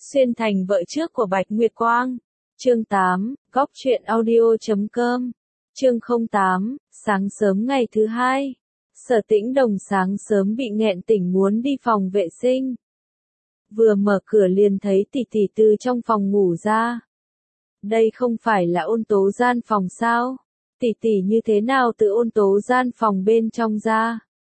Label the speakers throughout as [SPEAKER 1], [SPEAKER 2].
[SPEAKER 1] Xuyên thành vợ trước của Bạch Nguyệt Quang. Chương 8, Góc truyện audio.com. Chương 08, sáng sớm ngày thứ hai. Sở Tĩnh Đồng sáng sớm bị nghẹn tỉnh muốn đi phòng vệ sinh. Vừa mở cửa liền thấy tỷ tỷ từ trong phòng ngủ ra. Đây không phải là Ôn Tố gian phòng sao? Tỷ tỷ như thế nào từ Ôn Tố gian phòng bên trong ra?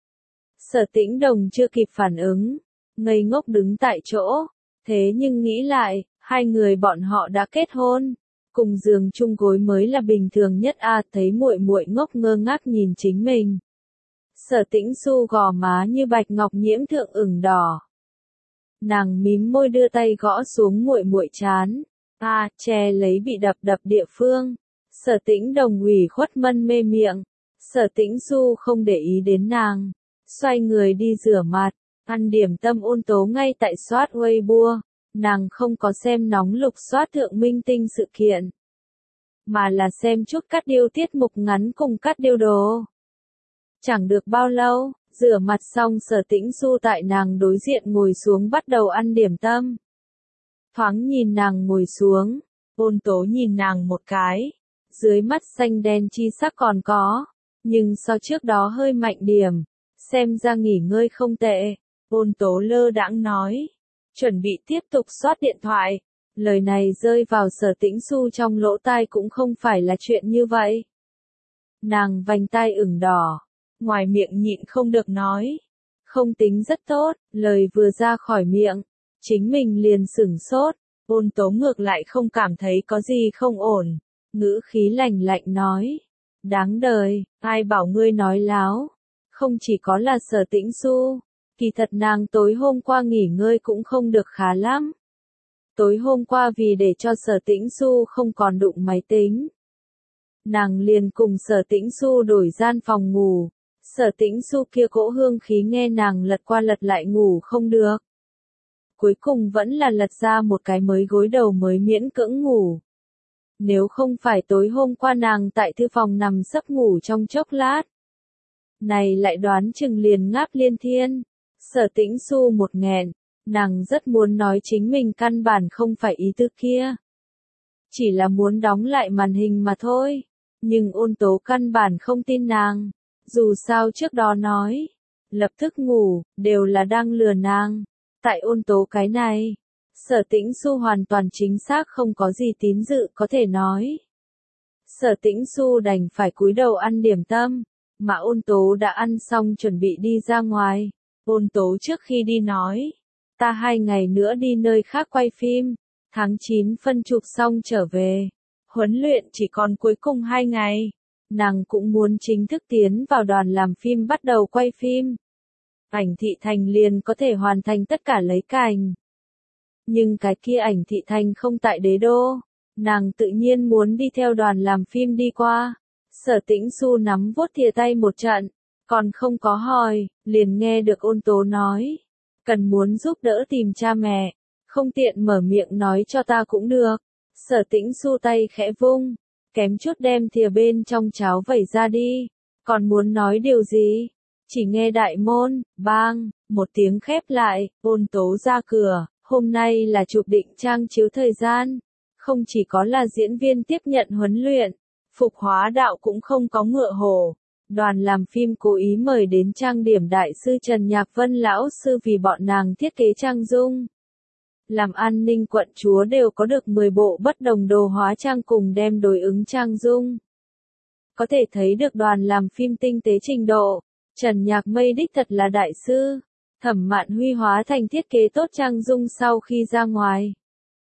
[SPEAKER 1] Sở Tĩnh Đồng chưa kịp phản ứng, ngây ngốc đứng tại chỗ. Thế nhưng nghĩ lại, hai người bọn họ đã kết hôn, cùng giường chung gối mới là bình thường nhất thấy muội muội ngốc ngơ ngác nhìn chính mình. Sở Tĩnh Xu gò má như bạch ngọc nhiễm thượng ửng đỏ. Nàng mím môi đưa tay gõ xuống muội muội trán, che lấy bị đập địa phương. Sở Tĩnh Đồng ủy khuất mân mê miệng. Sở Tĩnh Xu không để ý đến nàng, xoay người đi rửa mặt. Ăn điểm tâm Ôn Tố ngay tại soát Weibo, nàng không có xem nóng lục soát thượng minh tinh sự kiện, mà là xem chút cắt điêu tiết mục ngắn cùng cắt điêu đồ. Chẳng được bao lâu, rửa mặt xong Sở Tĩnh Xu tại nàng đối diện ngồi xuống bắt đầu ăn điểm tâm. Thoáng nhìn nàng ngồi xuống, Ôn Tố nhìn nàng một cái, dưới mắt xanh đen chi sắc còn có, nhưng so trước đó hơi mạnh điểm, xem ra nghỉ ngơi không tệ. Ôn Tố lơ đãng nói, chuẩn bị tiếp tục soát điện thoại. Lời này rơi vào Sở Tĩnh Xu trong lỗ tai cũng không phải là chuyện như vậy. Nàng vành tai ửng đỏ, ngoài miệng nhịn không được nói, không tính rất tốt. Lời vừa ra khỏi miệng, chính mình liền sửng sốt. Ôn Tố ngược lại không cảm thấy có gì không ổn, ngữ khí lạnh lạnh nói, đáng đời, ai bảo ngươi nói láo. Không chỉ có là Sở Tĩnh Xu, kỳ thật nàng tối hôm qua nghỉ ngơi cũng không được khá lắm. Tối hôm qua vì để cho Sở Tĩnh Xu không còn đụng máy tính, nàng liền cùng Sở Tĩnh Xu đổi gian phòng ngủ. Sở Tĩnh Xu kia cỗ hương khí nghe nàng lật qua lật lại ngủ không được. Cuối cùng vẫn là lật ra một cái mới gối đầu mới miễn cưỡng ngủ. Nếu không phải tối hôm qua nàng tại thư phòng nằm sấp ngủ trong chốc lát, này lại đoán chừng liền ngáp liên thiên. Sở Tĩnh Xu một nghẹn, nàng rất muốn nói chính mình căn bản không phải ý tư kia, chỉ là muốn đóng lại màn hình mà thôi. Nhưng Ôn Tố căn bản không tin nàng, dù sao trước đó nói, lập tức ngủ, đều là đang lừa nàng. Tại Ôn Tố cái này, Sở Tĩnh Xu hoàn toàn chính xác không có gì tín dự có thể nói. Sở Tĩnh Xu đành phải cúi đầu ăn điểm tâm, mà Ôn Tố đã ăn xong chuẩn bị đi ra ngoài. Ôn Tố trước khi đi nói, ta 2 ngày nữa đi nơi khác quay phim, tháng 9 phân chụp xong trở về, huấn luyện chỉ còn cuối cùng 2 ngày, nàng cũng muốn chính thức tiến vào đoàn làm phim bắt đầu quay phim. Ảnh Thị Thành liền có thể hoàn thành tất cả lấy cảnh. Nhưng cái kia Ảnh Thị Thành không tại đế đô, nàng tự nhiên muốn đi theo đoàn làm phim đi qua. Sở Tĩnh Xu nắm vuốt thìa tay một trận, còn không có hỏi, liền nghe được Ôn Tố nói, cần muốn giúp đỡ tìm cha mẹ, không tiện mở miệng nói cho ta cũng được. Sở Tĩnh Xu tay khẽ vung, kém chút đem thìa bên trong cháo vẩy ra đi, còn muốn nói điều gì, chỉ nghe đại môn, bang, một tiếng khép lại. Ôn Tố ra cửa. Hôm nay là chụp định trang chiếu thời gian, không chỉ có là diễn viên tiếp nhận huấn luyện, Phục Hóa Đạo cũng không có ngựa hổ. Đoàn làm phim cố ý mời đến trang điểm đại sư Trần Nhạc Vân lão sư vì bọn nàng thiết kế trang dung. Làm an ninh quận chúa đều có được 10 bộ bất đồng đồ hóa trang cùng đem đối ứng trang dung. Có thể thấy được đoàn làm phim tinh tế trình độ. Trần Nhạc Mây đích thật là đại sư. Thẩm Mạn Huy hóa thành thiết kế tốt trang dung sau khi ra ngoài.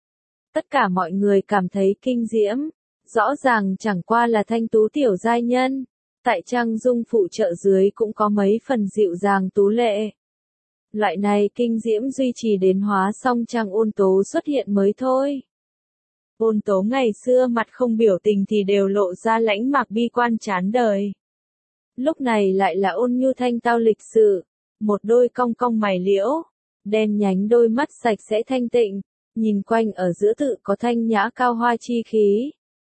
[SPEAKER 1] Tất cả mọi người cảm thấy kinh diễm. Rõ ràng chẳng qua là thanh tú tiểu giai nhân. Tại trang dung phụ trợ dưới cũng có mấy phần dịu dàng tú lệ. Loại này kinh diễm duy trì đến hóa xong trang Ôn Tố xuất hiện mới thôi. Ôn Tố ngày xưa mặt không biểu tình thì đều lộ ra lãnh mạc bi quan chán đời. Lúc này lại là ôn nhu thanh tao lịch sự, một đôi cong cong mày liễu, đen nhánh đôi mắt sạch sẽ thanh tịnh, nhìn quanh ở giữa tự có thanh nhã cao hoa chi khí.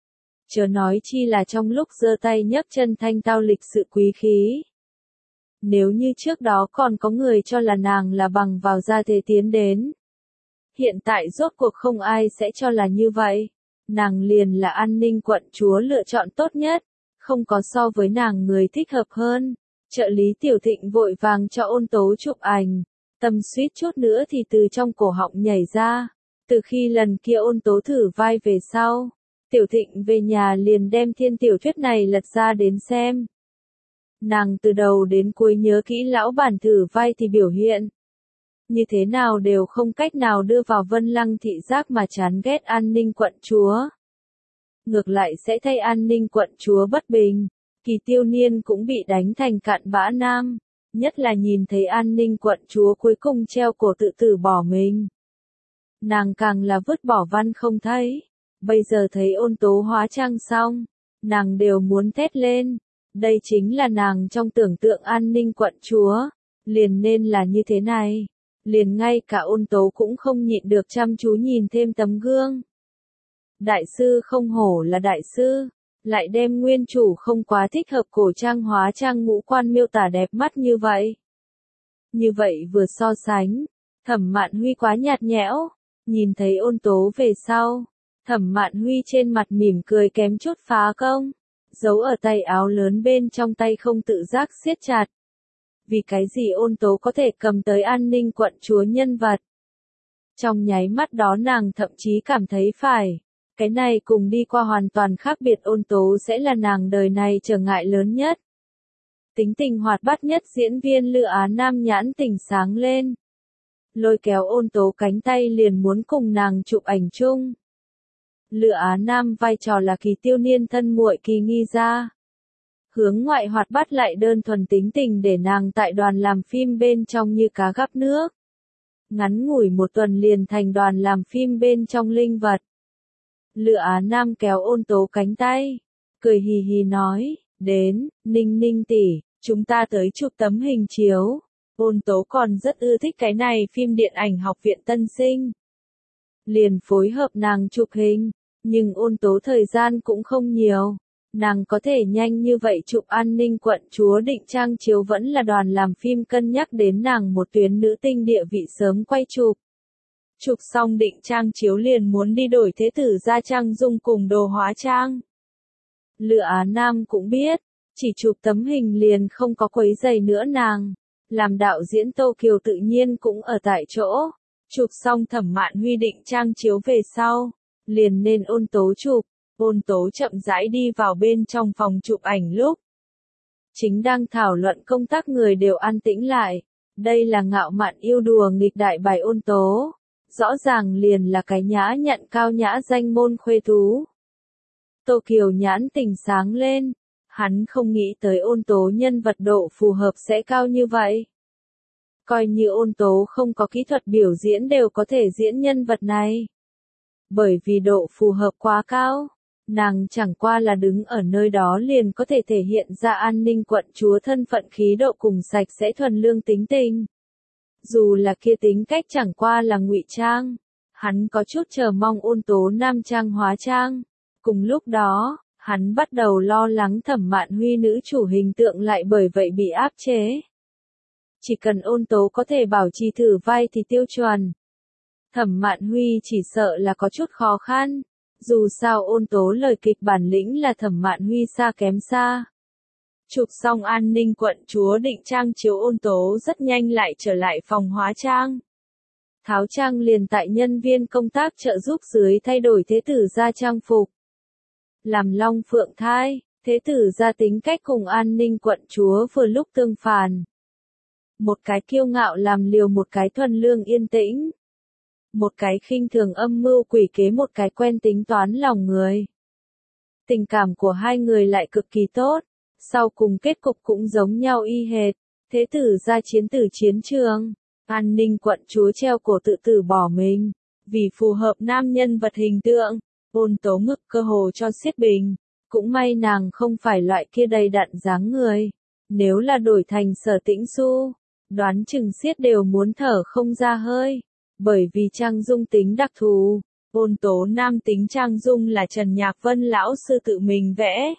[SPEAKER 1] Chớ nói chi là trong lúc giơ tay nhấc chân thanh tao lịch sự quý khí. Nếu như trước đó còn có người cho là nàng là bằng vào gia thế tiến đến, Hiện tại rốt cuộc không ai sẽ cho là như vậy. Nàng liền là An Ninh quận chúa lựa chọn tốt nhất, không có so với nàng người thích hợp hơn. Trợ lý Tiểu Thịnh vội vàng cho Ôn Tố chụp ảnh, tâm suýt chút nữa thì từ trong cổ họng nhảy ra. Từ khi lần kia Ôn Tố thử vai về sau, Tiểu Thịnh về nhà liền đem thiên tiểu thuyết này lật ra đến xem. Nàng từ đầu đến cuối nhớ kỹ lão bản thử vai thì biểu hiện. Như thế nào đều không cách nào đưa vào Vân Lăng thị giác mà chán ghét An Ninh quận chúa. Ngược lại sẽ thay An Ninh quận chúa bất bình. Kỳ Tiêu Niên cũng bị đánh thành cặn bã nam. Nhất là nhìn thấy An Ninh quận chúa cuối cùng treo cổ tự tử bỏ mình. Nàng càng là vứt bỏ văn không thấy. Bây giờ thấy Ôn Tố hóa trang xong, nàng đều muốn thét lên. Đây chính là nàng trong tưởng tượng An Ninh quận chúa. Liền nên là như thế này. Liền ngay cả Ôn Tố cũng không nhịn được chăm chú nhìn thêm tấm gương. Đại sư không hổ là đại sư, lại đem nguyên chủ không quá thích hợp cổ trang hóa trang ngũ quan miêu tả đẹp mắt như vậy. Như vậy vừa so sánh, Thẩm Mạn Huy quá nhạt nhẽo, nhìn thấy Ôn Tố về sau, Thẩm Mạn Huy trên mặt mỉm cười kém chút phá công, giấu ở tay áo lớn bên trong tay không tự giác siết chặt. Vì cái gì Ôn Tố có thể cầm tới An Ninh quận chúa nhân vật? Trong nháy mắt đó nàng thậm chí cảm thấy phải. Cái này cùng đi qua hoàn toàn khác biệt Ôn Tố sẽ là nàng đời này trở ngại lớn nhất. Tính tình hoạt bát nhất diễn viên Lữ Á Nam nhãn tình sáng lên. Lôi kéo Ôn Tố cánh tay liền muốn cùng nàng chụp ảnh chung. Lữ Á Nam vai trò là Kỳ Tiêu Niên thân muội Kỳ Nghi Gia. Hướng ngoại hoạt bát lại đơn thuần tính tình để nàng tại đoàn làm phim bên trong như cá gắp nước. Ngắn ngủi một tuần liền thành đoàn làm phim bên trong linh vật. Lữ Á Nam kéo Ôn Tố cánh tay, cười hì hì nói, đến, Ninh Ninh tỷ, chúng ta tới chụp tấm hình chiếu. Ôn Tố còn rất ưa thích cái này phim điện ảnh Học viện Tân Sinh. Liền phối hợp nàng chụp hình, nhưng Ôn Tố thời gian cũng không nhiều. Nàng có thể nhanh như vậy chụp An Ninh quận chúa định trang chiếu vẫn là đoàn làm phim cân nhắc đến nàng một tuyến nữ tinh địa vị sớm quay chụp. Chụp xong định trang chiếu liền muốn đi đổi thế tử ra trang dung cùng đồ hóa trang. Lữ Á Nam cũng biết, chỉ chụp tấm hình liền không có quấy giày nữa nàng. Làm đạo diễn Tô Kiều tự nhiên cũng ở tại chỗ. Chụp xong Thẩm Mạn Huy định trang chiếu về sau, liền nên Ôn Tố chụp. Ôn Tố chậm rãi đi vào bên trong phòng chụp ảnh lúc. Chính đang thảo luận công tác người đều an tĩnh lại. Đây là ngạo mạn yêu đùa nghịch đại bài Ôn Tố. Rõ ràng liền là cái nhã nhận cao nhã danh môn khuê tú. Tô Kiều nhãn tình sáng lên. Hắn không nghĩ tới Ôn Tố nhân vật độ phù hợp sẽ cao như vậy. Coi như Ôn Tố không có kỹ thuật biểu diễn đều có thể diễn nhân vật này. Bởi vì độ phù hợp quá cao. Nàng chẳng qua là đứng ở nơi đó liền có thể thể hiện ra An Ninh quận chúa thân phận khí độ cùng sạch sẽ thuần lương tính tình. Dù là kia tính cách chẳng qua là ngụy trang, hắn có chút chờ mong Ôn Tố nam trang hóa trang. Cùng lúc đó, hắn bắt đầu lo lắng Thẩm Mạn Huy nữ chủ hình tượng lại bởi vậy bị áp chế. Chỉ cần Ôn Tố có thể bảo trì thử vai thì tiêu chuẩn. Thẩm Mạn Huy chỉ sợ là có chút khó khăn. Dù sao Ôn Tố lời kịch bản lĩnh là Thẩm Mạn Huy xa kém xa. Chụp xong An Ninh quận chúa định trang chiếu Ôn Tố rất nhanh lại trở lại phòng hóa trang. Tháo trang liền tại nhân viên công tác trợ giúp dưới thay đổi thế tử ra trang phục. Làm Long Phượng thai, thế tử ra tính cách cùng An Ninh quận chúa vừa lúc tương phản. Một cái kiêu ngạo làm liều một cái thuần lương yên tĩnh. Một cái khinh thường âm mưu quỷ kế một cái quen tính toán lòng người. Tình cảm của hai người lại cực kỳ tốt, sau cùng kết cục cũng giống nhau y hệt. Thế tử ra chiến tử chiến trường, An Ninh quận chúa treo cổ tự tử bỏ mình. Vì phù hợp nam nhân vật hình tượng, Ôn Tố ngực cơ hồ cho xiết bình. Cũng may nàng không phải loại kia đầy đặn dáng người. Nếu là đổi thành Sở Tĩnh Xu, đoán chừng xiết đều muốn thở không ra hơi. Bởi vì trang dung tính đặc thù, Ôn Tố nam tính trang dung là Trần Nhạc Vân lão sư tự mình vẽ.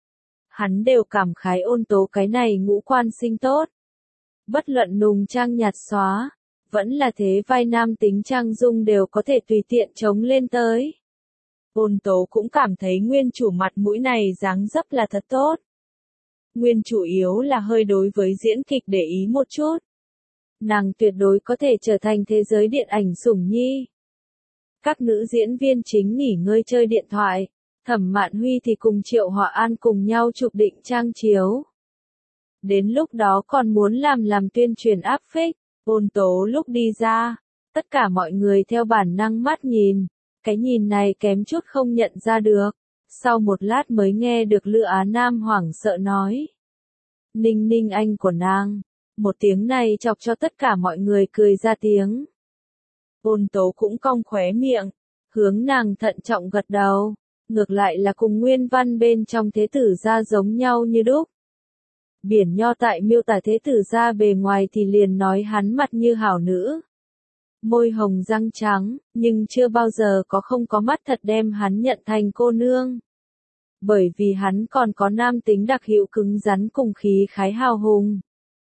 [SPEAKER 1] Hắn đều cảm khái Ôn Tố cái này ngũ quan sinh tốt. Bất luận nùng trang nhạt xóa, vẫn là thế vai nam tính trang dung đều có thể tùy tiện chống lên tới. Ôn tố cũng cảm thấy nguyên chủ mặt mũi này dáng dấp là thật tốt. Nguyên chủ yếu là hơi đối với diễn kịch để ý một chút. Nàng tuyệt đối có thể trở thành thế giới điện ảnh sủng nhi. Các nữ diễn viên chính nghỉ ngơi chơi điện thoại, Thẩm Mạn Huy thì cùng Triệu Họa An cùng nhau chụp định trang chiếu. Đến lúc đó còn muốn làm tuyên truyền áp phích, ôn tố lúc đi ra, tất cả mọi người theo bản năng mắt nhìn, cái nhìn này kém chút không nhận ra được, sau một lát mới nghe được Lữ Á Nam hoảng sợ nói. Ninh Ninh anh của nàng, một tiếng này chọc cho tất cả mọi người cười ra tiếng. Ôn tố cũng cong khóe miệng, hướng nàng thận trọng gật đầu, ngược lại là cùng nguyên văn bên trong thế tử gia giống nhau như đúc. Biển nho tại miêu tả thế tử gia bề ngoài thì liền nói hắn mặt như hảo nữ. Môi hồng răng trắng, nhưng chưa bao giờ không có mắt thật đem hắn nhận thành cô nương. Bởi vì hắn còn có nam tính đặc hữu cứng rắn cùng khí khái hào hùng.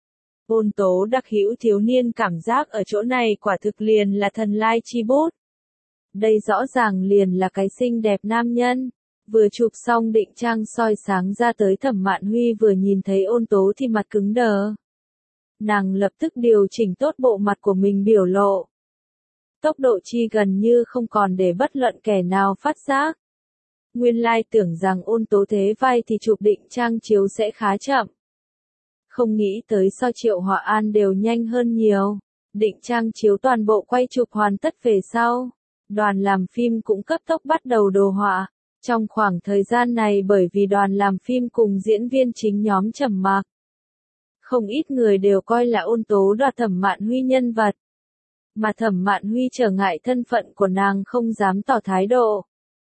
[SPEAKER 1] Ôn tố đặc hữu thiếu niên cảm giác ở chỗ này quả thực liền là thần lai chi bút. Đây rõ ràng liền là cái xinh đẹp nam nhân. Vừa chụp xong định trang soi sáng ra tới Thẩm Mạn Huy vừa nhìn thấy ôn tố thì mặt cứng đờ. Nàng lập tức điều chỉnh tốt bộ mặt của mình biểu lộ. Tốc độ chi gần như không còn để bất luận kẻ nào phát giác. Nguyên lai tưởng rằng ôn tố thế vai thì chụp định trang chiếu sẽ khá chậm. Không nghĩ tới so Triệu Họa An đều nhanh hơn nhiều. Định trang chiếu toàn bộ quay chụp hoàn tất về sau. Đoàn làm phim cũng cấp tốc bắt đầu đồ họa. Trong khoảng thời gian này bởi vì đoàn làm phim cùng diễn viên chính nhóm trầm mặc. Không ít người đều coi là ôn tố đoạt Thẩm Mạn Huy nhân vật. Mà Thẩm Mạn Huy trở ngại thân phận của nàng không dám tỏ thái độ.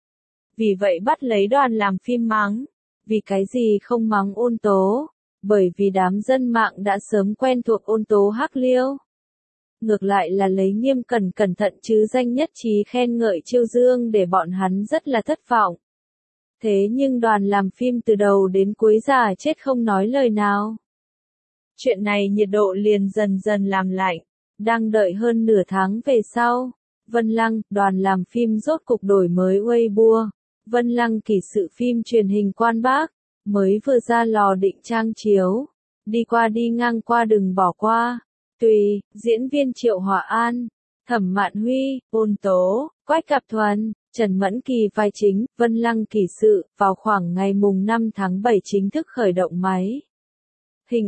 [SPEAKER 1] Vì vậy bắt lấy đoàn làm phim mắng. Vì cái gì không mắng ôn tố? Bởi vì đám dân mạng đã sớm quen thuộc ôn tố hắc liêu. Ngược lại là lấy Nghiêm cẩn thận chứ danh nhất trí khen ngợi Chiêu Dương để bọn hắn rất là thất vọng. Thế nhưng đoàn làm phim từ đầu đến cuối giả chết không nói lời nào. Chuyện này nhiệt độ liền dần dần làm lạnh. Đang đợi hơn nửa tháng về sau. Vân Lăng, đoàn làm phim rốt cục đổi mới Weibo. Vân Lăng kỷ sự phim truyền hình Quan Bác. Mới vừa ra lò định trang chiếu. Đi qua đi ngang qua đừng bỏ qua. Tùy, diễn viên Triệu Họa An, Thẩm Mạn Huy, ôn tố, Quách Cạp Thuần, Trần Mẫn Kỳ vai chính, Vân Lăng kỷ sự, vào khoảng ngày mùng 5 tháng 7 chính thức khởi động máy. Hình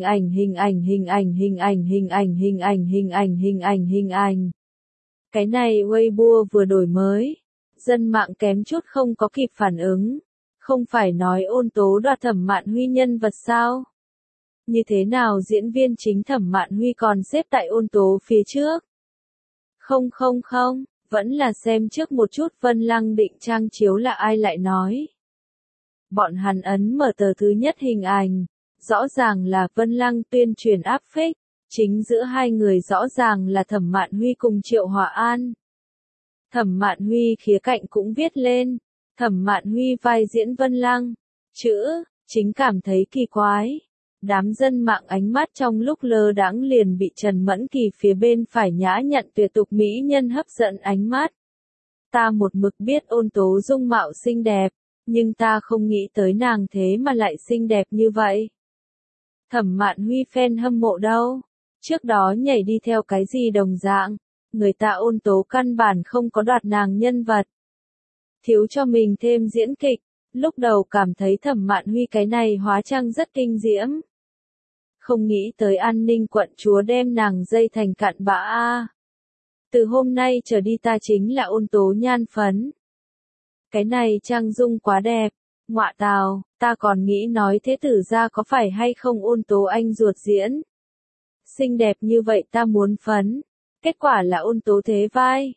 [SPEAKER 1] ảnh. Cái này Weibo vừa đổi mới. Dân mạng kém chút không có kịp phản ứng. Không phải nói ôn tố đoạt Thẩm Mạn Huy nhân vật sao? Như thế nào diễn viên chính Thẩm Mạn Huy còn xếp tại ôn tố phía trước? Không, vẫn là xem trước một chút Vân Lăng định trang chiếu là ai lại nói. Bọn hắn ấn mở tờ thứ nhất hình ảnh, rõ ràng là Vân Lăng tuyên truyền áp phích, chính giữa hai người rõ ràng là Thẩm Mạn Huy cùng Triệu Họa An. Thẩm Mạn Huy khía cạnh cũng viết lên, Thẩm Mạn Huy vai diễn Vân Lăng, chữ, chính cảm thấy kỳ quái. Đám dân mạng ánh mắt trong lúc lơ đãng liền bị Trần Mẫn Kỳ phía bên phải nhã nhặn tuyệt tục mỹ nhân hấp dẫn ánh mắt. Ta một mực biết ôn tố dung mạo xinh đẹp, nhưng ta không nghĩ tới nàng thế mà lại xinh đẹp như vậy. Thẩm Mạn Huy fan hâm mộ đâu? Trước đó nhảy đi theo cái gì đồng dạng, người ta ôn tố căn bản không có đoạt nàng nhân vật. Thiếu cho mình thêm diễn kịch, lúc đầu cảm thấy Thẩm Mạn Huy cái này hóa trang rất kinh diễm. Không nghĩ tới An Ninh quận chúa đem nàng dây thành cặn bã a. Từ hôm nay trở đi ta chính là ôn tố nhan phấn. Cái này trang dung quá đẹp, ngọa tào, ta còn nghĩ nói thế tử gia có phải hay không ôn tố anh ruột diễn. Xinh đẹp như vậy ta muốn phấn, kết quả là ôn tố thế vai.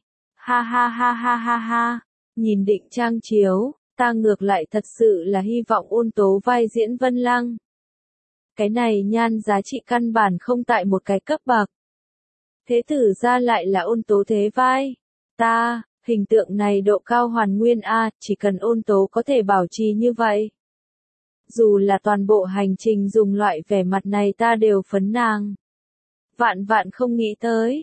[SPEAKER 1] Ha. Nhìn định trang chiếu, ta ngược lại thật sự là hy vọng ôn tố vai diễn Vân Lăng. Cái này nhan giá trị căn bản không tại một cái cấp bậc. Thế tử gia lại là ôn tố thế vai. Hình tượng này độ cao hoàn nguyên a, chỉ cần ôn tố có thể bảo trì như vậy. Dù là toàn bộ hành trình dùng loại vẻ mặt này ta đều phấn nàng. Vạn không nghĩ tới.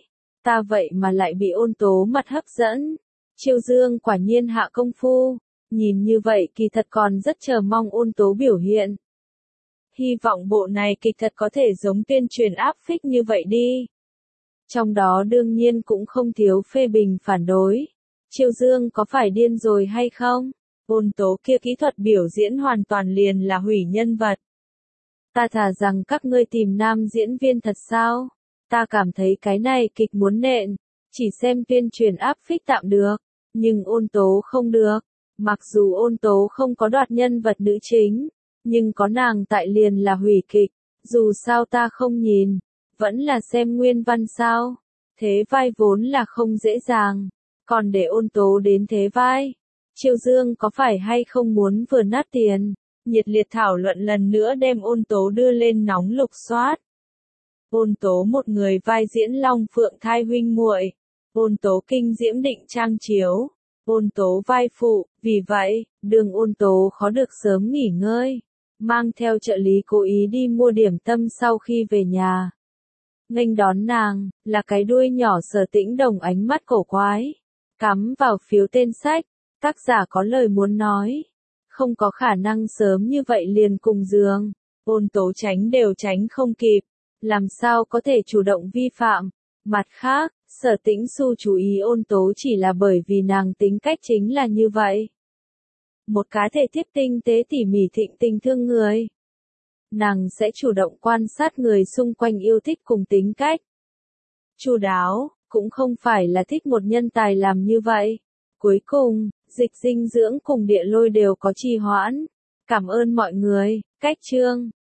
[SPEAKER 1] ta vậy mà lại bị Ôn Tố mặt hấp dẫn. Chiêu Dương quả nhiên hạ công phu, nhìn như vậy kỳ thật còn rất chờ mong Ôn Tố biểu hiện. Hy vọng bộ này kịch thật có thể giống tuyên truyền áp phích như vậy đi. Trong đó đương nhiên cũng không thiếu phê bình phản đối. Chiêu Dương có phải điên rồi hay không? Ôn Tố kia kỹ thuật biểu diễn hoàn toàn liền là hủy nhân vật. Ta thà rằng các ngươi tìm nam diễn viên thật sao? Ta cảm thấy cái này kịch muốn nện, chỉ xem tuyên truyền áp phích tạm được, nhưng Ôn Tố không được. Mặc dù Ôn Tố không có đoạt nhân vật nữ chính, nhưng có nàng tại liền là hủy kịch, dù sao ta không nhìn, vẫn là xem nguyên văn sao. Thế vai vốn là không dễ dàng, còn để Ôn Tố đến thế vai. Chiêu Dương có phải hay không muốn vừa nát tiền? Nhiệt liệt thảo luận lần nữa đem Ôn Tố đưa lên nóng lục soát. Ôn Tố một người vai diễn Long Phượng thai huynh muội, Ôn Tố kinh diễm định trang chiếu, Ôn Tố vai phụ, vì vậy, đường Ôn Tố khó được sớm nghỉ ngơi, mang theo trợ lý cố ý đi mua điểm tâm sau khi về nhà. Nghênh đón nàng, là cái đuôi nhỏ Sở Tĩnh Đồng ánh mắt cổ quái, cắm vào phiếu tên sách, tác giả có lời muốn nói. Không có khả năng sớm như vậy liền cùng giường, Ôn Tố tránh đều tránh không kịp, làm sao có thể chủ động vi phạm. Mặt khác, Sở Tĩnh Xu chú ý Ôn Tố chỉ là bởi vì nàng tính cách chính là như vậy. Một cá thể tiếp tinh tế tỉ mỉ thịnh tình thương người. Nàng sẽ chủ động quan sát người xung quanh yêu thích cùng tính cách. Chu đáo, cũng không phải là thích một nhân tài làm như vậy. Cuối cùng, Dịch Dinh Dưỡng cùng Địa Lôi đều có trì hoãn. Cảm ơn mọi người, cách chương.